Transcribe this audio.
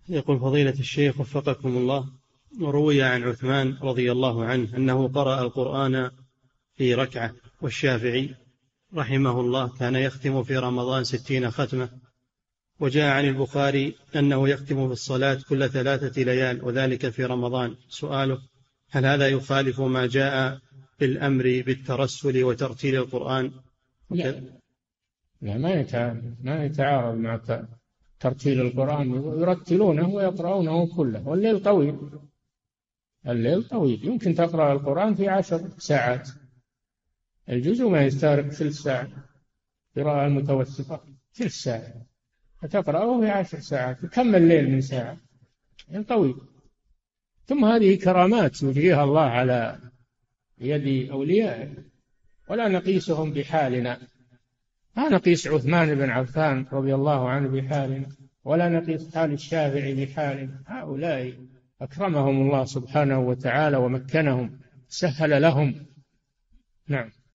يقول فضيلة الشيخ وفقكم الله، روي عن عثمان رضي الله عنه أنه قرأ القرآن في ركعة، والشافعي رحمه الله كان يختم في رمضان 60 ختمة، وجاء عن البخاري أنه يختم في الصلاة كل 3 ليال وذلك في رمضان. سؤاله: هل هذا يخالف ما جاء بالأمر بالترسل وترتيل القرآن؟ لا، لا، ما يتعارض مع ترتيل القرآن، يرتلونه ويقرؤونه كله، والليل طويل، الليل طويل، يمكن تقرأ القرآن في 10 ساعات، الجزء ما يستغرق ثلث ساعة، قراءة المتوسطة ثلث ساعة، فتقرأه في 10 ساعات، كم الليل من ساعة، يعني طويل. ثم هذه كرامات يجريها الله على يد أوليائه، ولا نقيسهم بحالنا، ما نقيس عثمان بن عفان رضي الله عنه بحالنا، ولا نقيس حال الشافعي بحالنا، هؤلاء أكرمهم الله سبحانه وتعالى ومكنهم، سهل لهم. نعم.